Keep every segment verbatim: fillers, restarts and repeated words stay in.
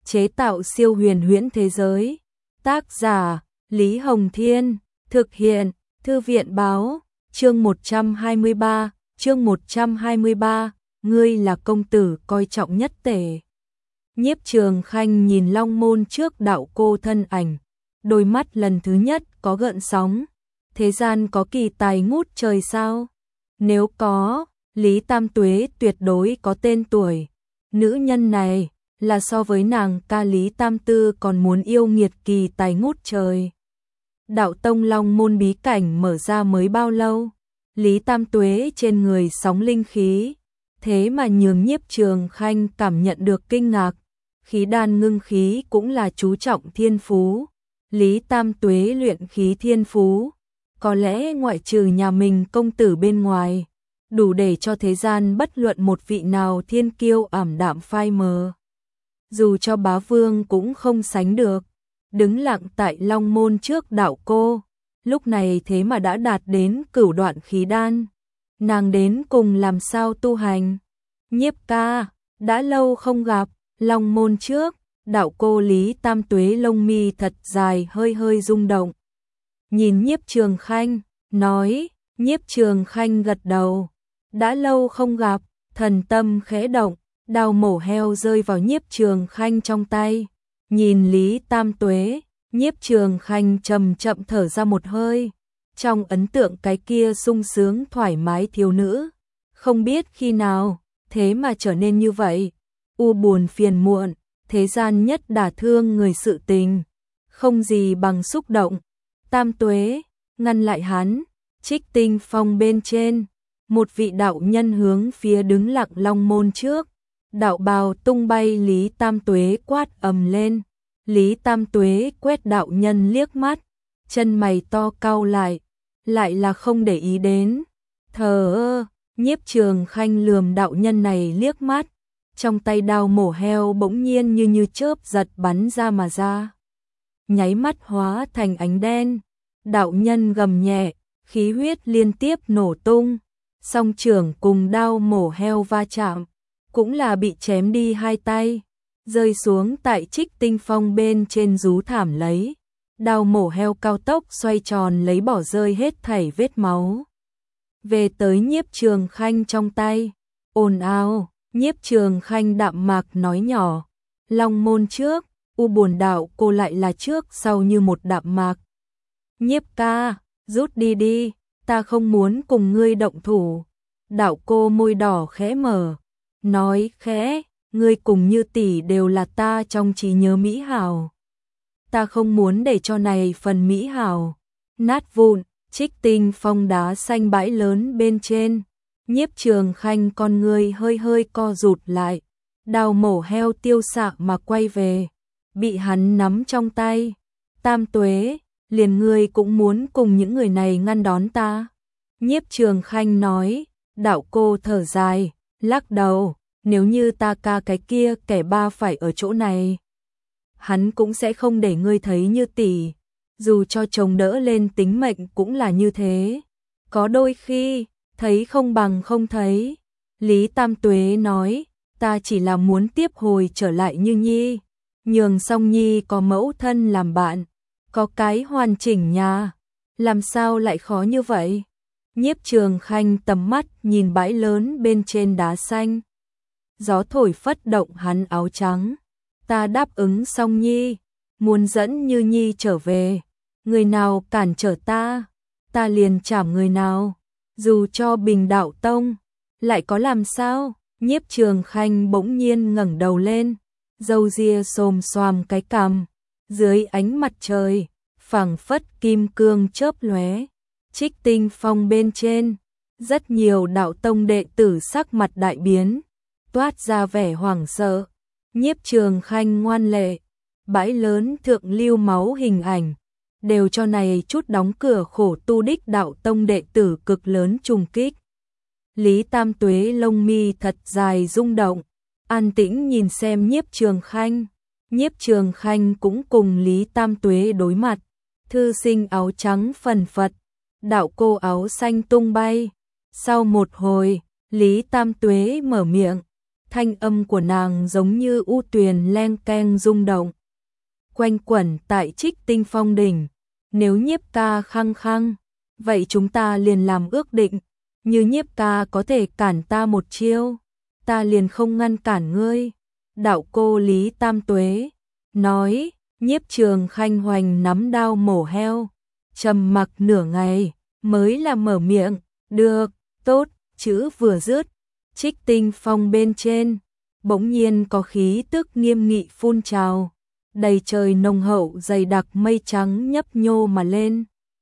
chế tạo siêu huyền huyễn thế giới. Tác giả, Lý Hồng Thiên, thực hiện, Thư viện Báo, chương một trăm hai mươi ba, chương một trăm hai mươi ba, ngươi là công tử coi trọng nhất tể. Nhiếp Trường Khanh nhìn Long Môn trước đạo cô thân ảnh, đôi mắt lần thứ nhất có gợn sóng. Thế gian có kỳ tài ngút trời sao? Nếu có, Lý Tam Tuế tuyệt đối có tên tuổi. Nữ nhân này là so với nàng ca Lý Tam Tư còn muốn yêu nghiệt kỳ tài ngút trời. Đạo tông Long Môn bí cảnh mở ra mới bao lâu? Lý Tam Tuế trên người sóng linh khí, thế mà nhường Nhiếp Trường Khanh cảm nhận được kinh ngạc. Khí đan ngưng khí cũng là chú trọng thiên phú. Lý Tam Tuế luyện khí thiên phú, có lẽ ngoại trừ nhà mình công tử bên ngoài, đủ để cho thế gian bất luận một vị nào thiên kiêu ảm đạm phai mờ. Dù cho bá vương cũng không sánh được. Đứng lặng tại Long Môn trước đạo cô, lúc này thế mà đã đạt đến cửu đoạn khí đan. Nàng đến cùng làm sao tu hành? Nhiếp ca, đã lâu không gặp. Long Môn trước, đạo cô Lý Tam Tuế lông mi thật dài hơi hơi rung động. Nhìn Nhiếp Trường Khanh, nói. Nhiếp Trường Khanh gật đầu. Đã lâu không gặp, thần tâm khẽ động, đao mổ heo rơi vào Nhiếp Trường Khanh trong tay. Nhìn Lý Tam Tuế, Nhiếp Trường Khanh chậm chậm thở ra một hơi. Trong ấn tượng cái kia sung sướng thoải mái thiếu nữ, không biết khi nào, thế mà trở nên như vậy. U buồn phiền muộn, thế gian nhất đả thương người sự tình, không gì bằng xúc động. Tam Tuế, ngăn lại hắn. Trích Tinh Phong bên trên, một vị đạo nhân hướng phía đứng lặng Long Môn trước. Đạo bào tung bay Lý Tam Tuế quát ầm lên. Lý Tam Tuế quét đạo nhân liếc mắt, chân mày to cau lại, lại là không để ý đến. Thờ ơ, Nhiếp Trường Khanh lườm đạo nhân này liếc mắt, trong tay đao mổ heo bỗng nhiên như như chớp giật bắn ra mà ra. Nháy mắt hóa thành ánh đen, đạo nhân gầm nhẹ, khí huyết liên tiếp nổ tung, song trưởng cùng đao mổ heo va chạm, cũng là bị chém đi hai tay, rơi xuống tại Trích Tinh Phong bên trên rú thảm lấy. Đao mổ heo cao tốc xoay tròn lấy bỏ rơi hết thảy vết máu. Về tới Nhiếp Trường Khanh trong tay, ồn ào, Nhiếp Trường Khanh đạm mạc nói nhỏ. Long Môn trước, U buồn đạo cô lại là trước sau như một đạm mạc. Nhiếp ca, rút đi đi, ta không muốn cùng ngươi động thủ. Đạo cô môi đỏ khẽ mở, nói khẽ, ngươi cùng Như tỷ đều là ta trong trí nhớ mỹ hảo. Ta không muốn để cho này phần mỹ hảo nát vụn. Trích Tinh Phong đá xanh bãi lớn bên trên, Nhiếp Trường Khanh con ngươi hơi hơi co rụt lại, đao mổ heo tiêu xạ mà quay về, bị hắn nắm trong tay. Tam Tuế, liền ngươi cũng muốn cùng những người này ngăn đón ta? Nhiếp Trường Khanh nói. Đạo cô thở dài, lắc đầu, nếu như ta ca cái kia kẻ ba phải ở chỗ này, hắn cũng sẽ không để ngươi thấy Như tỷ. Dù cho chồng đỡ lên tính mệnh cũng là như thế. Có đôi khi, thấy không bằng không thấy. Lý Tam Tuế nói, ta chỉ là muốn tiếp hồi trở lại Như Nhi, nhường Song Nhi có mẫu thân làm bạn, có cái hoàn chỉnh nhà. Làm sao lại khó như vậy? Nhiếp Trường Khanh tầm mắt nhìn bãi lớn bên trên đá xanh. Gió thổi phất động hắn áo trắng. Ta đáp ứng Song Nhi, muốn dẫn Như Nhi trở về. Người nào cản trở ta, ta liền chảm người nào. Dù cho Bình Đạo Tông, lại có làm sao? Nhiếp Trường Khanh bỗng nhiên ngẩng đầu lên, râu ria xồm xoàm cái cằm, dưới ánh mặt trời, phảng phất kim cương chớp lóe. Trích Tinh Phong bên trên, rất nhiều đạo tông đệ tử sắc mặt đại biến, toát ra vẻ hoảng sợ. Nhiếp Trường Khanh ngoan lệ, bãi lớn thượng lưu máu hình ảnh, đều cho này chút đóng cửa khổ tu đích đạo tông đệ tử cực lớn trùng kích. Lý Tam Tuế lông mi thật dài rung động, an tĩnh nhìn xem Nhiếp Trường Khanh. Nhiếp Trường Khanh cũng cùng Lý Tam Tuế đối mặt. Thư sinh áo trắng phần phật, đạo cô áo xanh tung bay. Sau một hồi, Lý Tam Tuế mở miệng, thanh âm của nàng giống như u tuyền len keng rung động, quanh quẩn tại Trích Tinh Phong đỉnh. Nếu Nhiếp ca khăng khăng, vậy chúng ta liền làm ước định, như Nhiếp ca có thể cản ta một chiêu, ta liền không ngăn cản ngươi. Đạo cô Lý Tam Tuế nói. Nhiếp Trường Khanh hoành nắm đao mổ heo, trầm mặc nửa ngày, mới là mở miệng, được, tốt, chữ vừa dứt, Trích Tinh Phong bên trên, bỗng nhiên có khí tức nghiêm nghị phun trào, đầy trời nồng hậu dày đặc mây trắng nhấp nhô mà lên.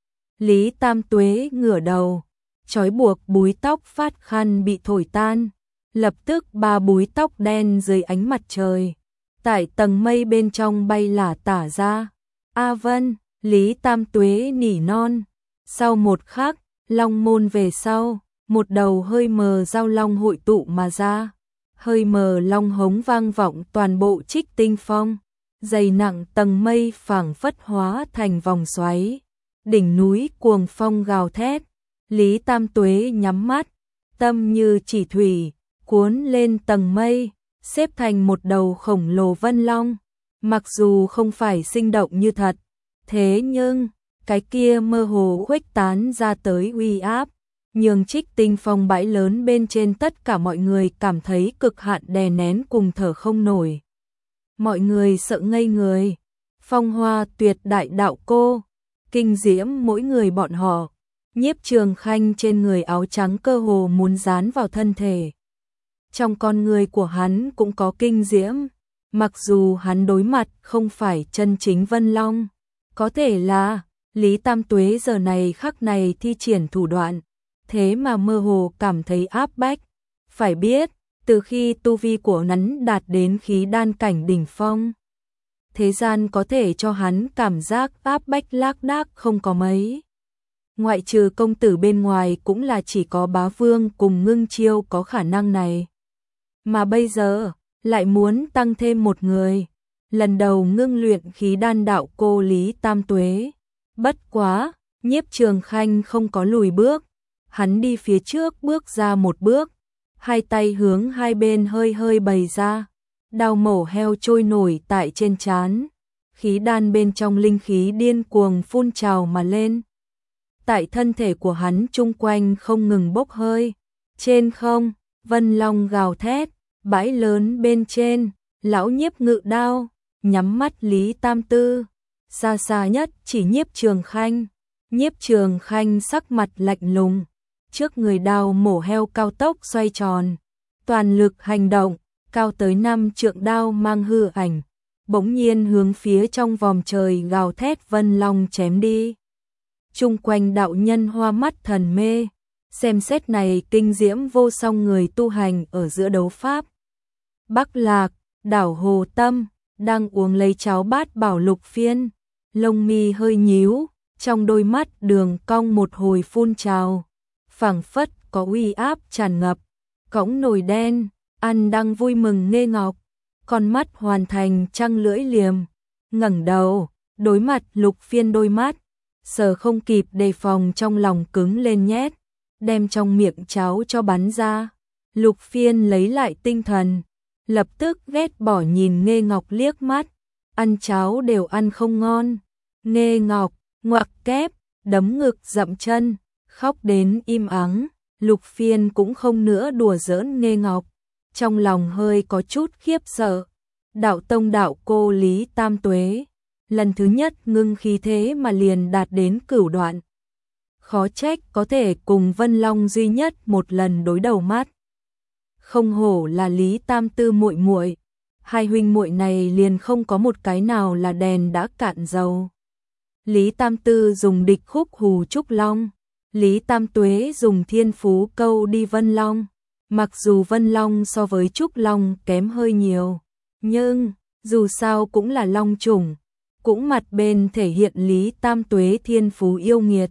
Lý Tam Tuế ngửa đầu, trói buộc búi tóc phát khăn bị thổi tan, lập tức ba búi tóc đen dưới ánh mặt trời, tại tầng mây bên trong bay lả tả ra. A Vân, Lý Tam Tuế nỉ non. Sau một khắc, long môn về sau, một đầu hơi mờ giao long hội tụ mà ra. Hơi mờ long hống vang vọng toàn bộ Trích Tinh Phong, dày nặng tầng mây phảng phất hóa thành vòng xoáy. Đỉnh núi cuồng phong gào thét, Lý Tam Tuế nhắm mắt, tâm như chỉ thủy, cuốn lên tầng mây, xếp thành một đầu khổng lồ vân long. Mặc dù không phải sinh động như thật, thế nhưng cái kia mơ hồ khuếch tán ra tới uy áp, nhường Trích Tinh Phong bãi lớn bên trên tất cả mọi người cảm thấy cực hạn đè nén cùng thở không nổi. Mọi người sợ ngây người. Phong Hoa Tuyệt đại đạo cô, kinh diễm mỗi người bọn họ. Nhiếp Trường Khanh trên người áo trắng cơ hồ muốn dán vào thân thể. Trong con người của hắn cũng có kinh diễm, mặc dù hắn đối mặt không phải chân chính Vân Long, có thể là Lý Tam Tuế giờ này khắc này thi triển thủ đoạn, thế mà mơ hồ cảm thấy áp bách. Phải biết, từ khi tu vi của hắn đạt đến khí đan cảnh đỉnh phong, thế gian có thể cho hắn cảm giác áp bách lác đác không có mấy. Ngoại trừ công tử bên ngoài cũng là chỉ có Bá Vương cùng Ngưng Chiêu có khả năng này. Mà bây giờ, lại muốn tăng thêm một người. Lần đầu ngưng luyện khí đan đạo cô Lý Tam Tuế. Bất quá, Nhiếp Trường Khanh không có lùi bước. Hắn đi phía trước bước ra một bước, hai tay hướng hai bên hơi hơi bày ra. Đao mổ heo trôi nổi tại trên trán. Khí đan bên trong linh khí điên cuồng phun trào mà lên. Tại thân thể của hắn chung quanh không ngừng bốc hơi. Trên không, Vân Long gào thét, bãi lớn bên trên, lão Nhiếp ngự đao, nhắm mắt Lý Tam Tư. Xa xa nhất chỉ Nhiếp Trường Khanh. Nhiếp Trường Khanh sắc mặt lạnh lùng, trước người đao mổ heo cao tốc xoay tròn, toàn lực hành động, cao tới năm trượng đao mang hư ảnh, bỗng nhiên hướng phía trong vòm trời gào thét Vân Long chém đi. Chung quanh đạo nhân hoa mắt thần mê, xem xét này kinh diễm vô song người tu hành ở giữa đấu pháp. Bắc Lạc, đảo Hồ Tâm, đang uống lấy cháo bát bảo lục phiên, lông mi hơi nhíu, trong đôi mắt đường cong một hồi phun trào, phảng phất có uy áp tràn ngập, cõng nồi đen, ăn đang vui mừng nghê ngọc, con mắt hoàn thành trăng lưỡi liềm, ngẩng đầu, đối mặt lục phiên đôi mắt, sờ không kịp đề phòng trong lòng cứng lên nhét, đem trong miệng cháo cho bắn ra. Lục phiên lấy lại tinh thần, lập tức ghét bỏ nhìn Nghê Ngọc liếc mắt, ăn cháo đều ăn không ngon. Nghê Ngọc, ngoặc kép, đấm ngực dậm chân, khóc đến im ắng. Lục phiên cũng không nữa đùa giỡn Nghê Ngọc, trong lòng hơi có chút khiếp sợ. Đạo tông đạo cô Lý Tam Tuế, lần thứ nhất ngưng khí thế mà liền đạt đến cửu đoạn. Khó trách có thể cùng Vân Long duy nhất một lần đối đầu mắt. Không hổ là Lý Tam Tư muội muội, hai huynh muội này liền không có một cái nào là đèn đã cạn dầu. Lý Tam Tư dùng địch khúc hù Trúc Long, Lý Tam Tuế dùng thiên phú câu đi Vân Long. Mặc dù Vân Long so với Trúc Long kém hơi nhiều, nhưng dù sao cũng là long chủng, cũng mặt bên thể hiện Lý Tam Tuế thiên phú yêu nghiệt.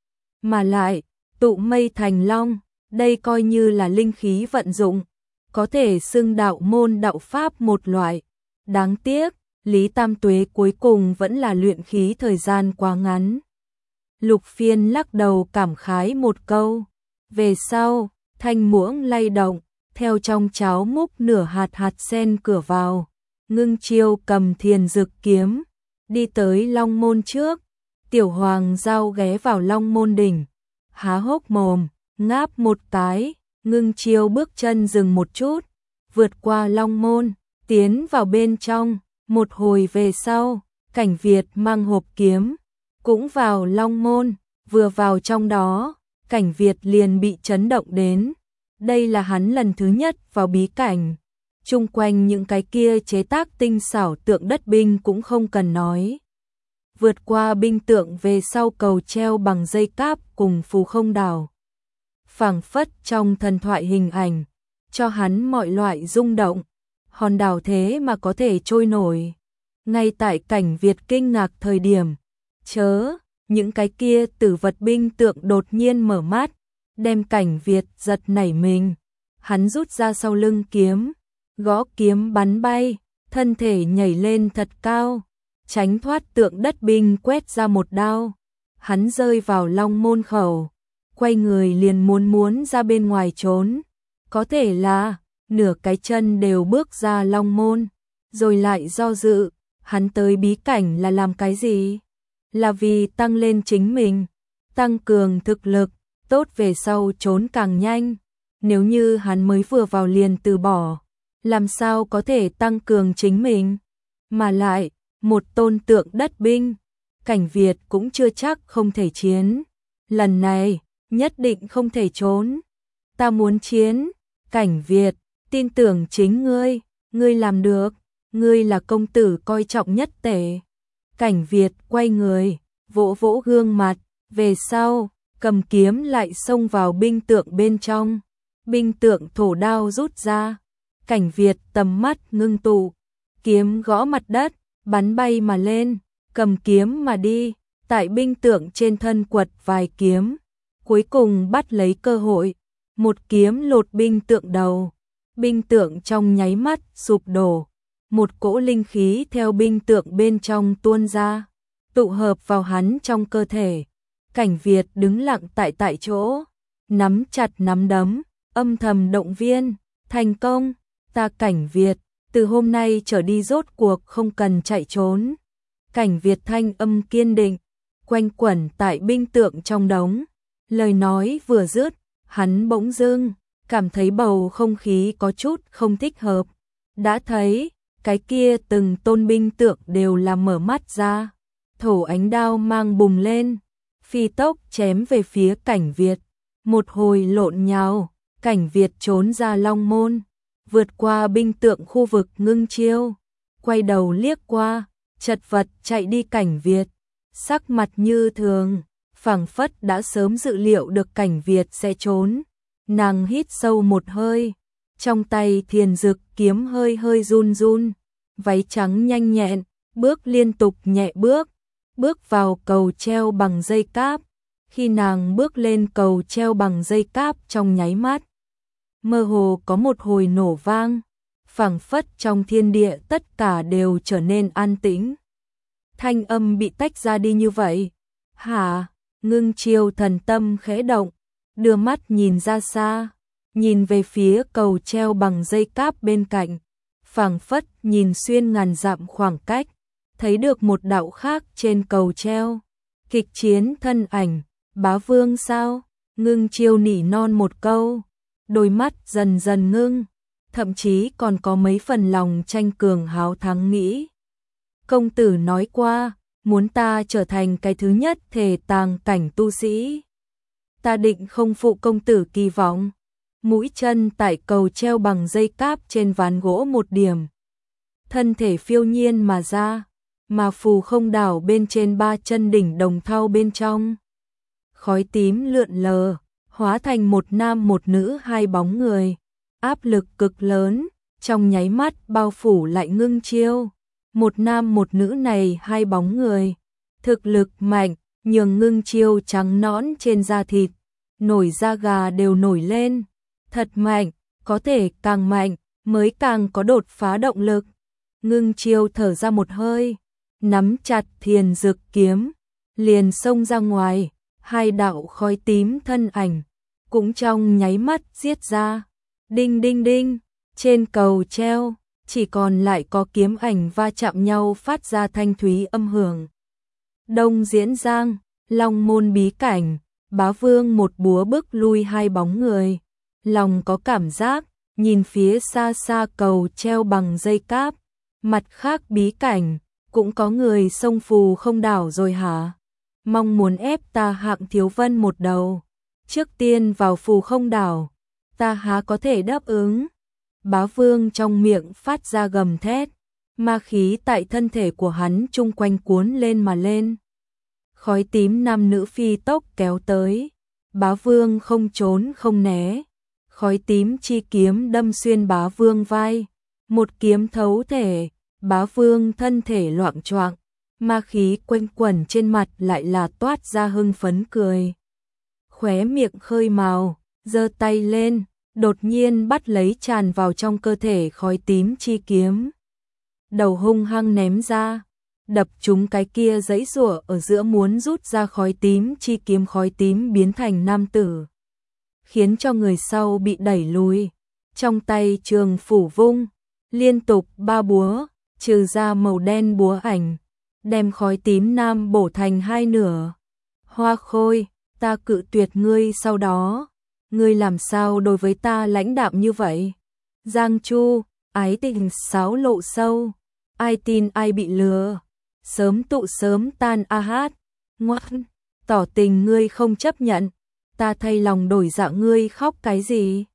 Mà lại, tụ mây thành long, đây coi như là linh khí vận dụng, có thể xưng đạo môn đạo pháp một loại. Đáng tiếc, Lý Tam Tuế cuối cùng vẫn là luyện khí thời gian quá ngắn. Lục phiên lắc đầu cảm khái một câu. Về sau, thanh muỗng lay động, theo trong cháo múc nửa hạt hạt sen cửa vào. Ngưng Chiêu cầm Thiền Dực kiếm, đi tới Long Môn trước. Tiểu Hoàng Giao ghé vào Long Môn đỉnh, há hốc mồm, ngáp một cái. Ngưng Chiêu bước chân dừng một chút, vượt qua Long Môn, tiến vào bên trong. Một hồi về sau, Cảnh Việt mang hộp kiếm, cũng vào Long Môn. Vừa vào trong đó, Cảnh Việt liền bị chấn động đến. Đây là hắn lần thứ nhất vào bí cảnh. Chung quanh những cái kia chế tác tinh xảo tượng đất binh cũng không cần nói. Vượt qua binh tượng về sau cầu treo bằng dây cáp cùng phù không đảo. Phảng phất trong thần thoại hình ảnh, cho hắn mọi loại rung động. Hòn đảo thế mà có thể trôi nổi. Ngay tại Cảnh Việt kinh ngạc thời điểm, chớ, những cái kia tử vật binh tượng đột nhiên mở mắt, đem Cảnh Việt giật nảy mình. Hắn rút ra sau lưng kiếm, gõ kiếm bắn bay, thân thể nhảy lên thật cao, tránh thoát tượng đất binh quét ra một đao. Hắn rơi vào Long Môn khẩu, quay người liền muốn muốn ra bên ngoài trốn. Có thể là nửa cái chân đều bước ra Long Môn, rồi lại do dự. Hắn tới bí cảnh là làm cái gì? Là vì tăng lên chính mình, tăng cường thực lực, tốt về sau trốn càng nhanh. Nếu như hắn mới vừa vào liền từ bỏ, làm sao có thể tăng cường chính mình? Mà lại, một tôn tượng đất binh, Cảnh Việt cũng chưa chắc không thể chiến. Lần này, nhất định không thể trốn. Ta muốn chiến, Cảnh Việt, tin tưởng chính ngươi, ngươi làm được, ngươi là công tử coi trọng nhất tể. Cảnh Việt quay người, vỗ vỗ gương mặt, về sau, cầm kiếm lại xông vào binh tượng bên trong. Binh tượng thổ đao rút ra, Cảnh Việt tầm mắt ngưng tụ, kiếm gõ mặt đất, bắn bay mà lên, cầm kiếm mà đi, tại binh tượng trên thân quật vài kiếm, cuối cùng bắt lấy cơ hội, một kiếm lột binh tượng đầu. Binh tượng trong nháy mắt sụp đổ, một cỗ linh khí theo binh tượng bên trong tuôn ra, tụ hợp vào hắn trong cơ thể. Cảnh Việt đứng lặng tại tại chỗ, nắm chặt nắm đấm, âm thầm động viên, thành công, ta Cảnh Việt, từ hôm nay trở đi rốt cuộc không cần chạy trốn. Cảnh Việt thanh âm kiên định, quanh quẩn tại binh tượng trong đống. Lời nói vừa dứt, hắn bỗng dưng cảm thấy bầu không khí có chút không thích hợp. Đã thấy, cái kia từng tôn binh tượng đều là mở mắt ra, thổ ánh đao mang bùng lên, phi tốc chém về phía Cảnh Việt. Một hồi lộn nhào, Cảnh Việt trốn ra Long Môn, vượt qua binh tượng khu vực Ngưng Chiêu, quay đầu liếc qua, chật vật chạy đi. Cảnh Việt, sắc mặt như thường, phảng phất đã sớm dự liệu được Cảnh Việt sẽ trốn. Nàng hít sâu một hơi, trong tay Thiền Dực kiếm hơi hơi run run, váy trắng nhanh nhẹn, bước liên tục nhẹ bước, bước vào cầu treo bằng dây cáp. Khi nàng bước lên cầu treo bằng dây cáp trong nháy mắt, mơ hồ có một hồi nổ vang, phảng phất trong thiên địa tất cả đều trở nên an tĩnh. Thanh âm bị tách ra đi như vậy. Hả? Ngưng Chiêu thần tâm khẽ động, đưa mắt nhìn ra xa, nhìn về phía cầu treo bằng dây cáp bên cạnh, phảng phất nhìn xuyên ngàn dặm khoảng cách, thấy được một đạo khác trên cầu treo. Kịch chiến thân ảnh, bá vương sao? Ngưng Chiêu nỉ non một câu, đôi mắt dần dần ngưng, thậm chí còn có mấy phần lòng tranh cường háo thắng nghĩ. Công tử nói qua, muốn ta trở thành cái thứ nhất thể tàng cảnh tu sĩ. Ta định không phụ công tử kỳ vọng. Mũi chân tại cầu treo bằng dây cáp trên ván gỗ một điểm, thân thể phiêu nhiên mà ra, mà phù không đảo bên trên ba chân đỉnh đồng thau bên trong. Khói tím lượn lờ, hóa thành một nam một nữ hai bóng người, áp lực cực lớn, trong nháy mắt bao phủ lại Ngưng Chiêu. Một nam một nữ này hai bóng người, thực lực mạnh, nhường Ngưng Chiêu trắng nõn trên da thịt, nổi da gà đều nổi lên. Thật mạnh, có thể càng mạnh, mới càng có đột phá động lực. Ngưng Chiêu thở ra một hơi, nắm chặt Thiền Dực kiếm, liền xông ra ngoài, hai đạo khói tím thân ảnh, cũng trong nháy mắt giết ra. Đinh đinh đinh, trên cầu treo, chỉ còn lại có kiếm ảnh va chạm nhau phát ra thanh thúy âm hưởng. Đông Diễn Giang, Long Môn bí cảnh, Bá Vương một búa bức lui hai bóng người. Lòng có cảm giác, nhìn phía xa xa cầu treo bằng dây cáp, mặt khác bí cảnh, cũng có người xông phù không đảo rồi hả? Mong muốn ép ta Hạng Thiếu Vân một đầu, trước tiên vào phù không đảo, ta há có thể đáp ứng. Bá Vương trong miệng phát ra gầm thét, ma khí tại thân thể của hắn chung quanh cuốn lên mà lên. Khói tím nam nữ phi tốc kéo tới, Bá Vương không trốn không né, khói tím chi kiếm đâm xuyên Bá Vương vai, một kiếm thấu thể, Bá Vương thân thể loạng choạng, ma khí quanh quẩn trên mặt lại là toát ra hưng phấn cười. Khóe miệng khơi màu, giơ tay lên, đột nhiên bắt lấy tràn vào trong cơ thể khói tím chi kiếm. Đầu hung hăng ném ra, đập trúng cái kia giãy giụa ở giữa muốn rút ra khói tím chi kiếm, khói tím biến thành nam tử, khiến cho người sau bị đẩy lùi. Trong tay trường phủ vung, liên tục ba búa, trừ ra màu đen búa ảnh, đem khói tím nam bổ thành hai nửa. Hoa Khôi, ta cự tuyệt ngươi, sau đó ngươi làm sao đối với ta lãnh đạm như vậy? Giang Chu, ái tình sáo lộ sâu, ai tin ai bị lừa, sớm tụ sớm tan a hát. Ngoan, tỏ tình ngươi không chấp nhận, ta thay lòng đổi dạ, ngươi khóc cái gì?